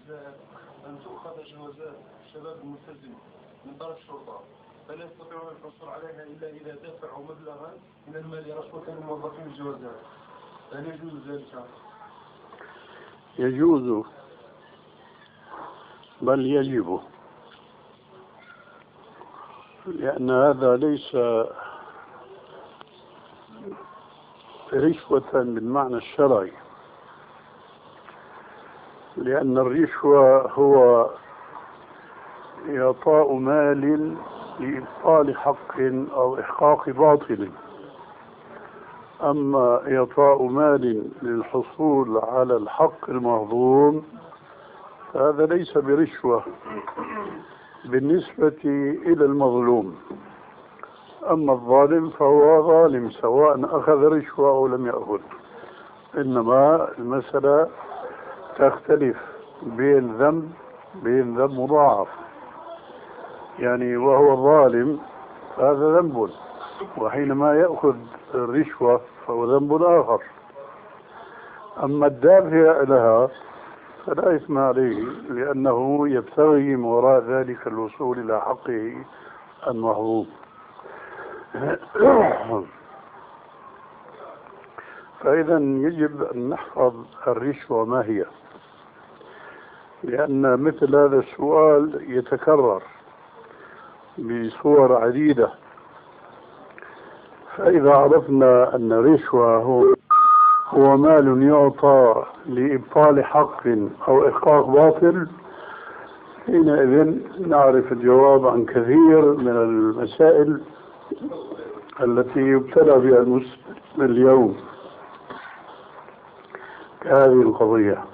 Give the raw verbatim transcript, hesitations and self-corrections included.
الجزائر أن تؤخذ جوازات الشباب الملتزم من طرف الشرطة، فلا يستطيعون الحصول عليها إلا إذا دفعوا مبلغا من المال رشوة لموظفين الجوازات. هل يجوز ذلك؟ يجوز، بل يجب، لأن هذا ليس رشوة بالمعنى الشرعي، لأن الرشوة هو إعطاء مال لإبطال حق أو إحقاق باطل، أما إعطاء مال للحصول على الحق المهضوم هذا ليس برشوة بالنسبة إلى المظلوم. أما الظالم فهو ظالم سواء أخذ رشوة أو لم يأخذ، إنما المسألة تختلف بين ذنب بين ذنب مضاعف، يعني وهو ظالم هذا ذنب، وحينما يأخذ الرشوة فهو ذنب آخر. أما الدافع لها فلا إثم عليه، لأنه يبتغي من وراء ذلك الوصول إلى حقه المحظوظ. فإذا يجب أن نحفظ الرشوة ما هي، لأن مثل هذا السؤال يتكرر بصور عديدة. فإذا عرفنا أن الرشوة هو هو مال يعطى لإبطال حق أو إحقاق باطل، حينئذ نعرف الجواب عن كثير من المسائل التي يبتلى بها المسلم اليوم كهذه القضية.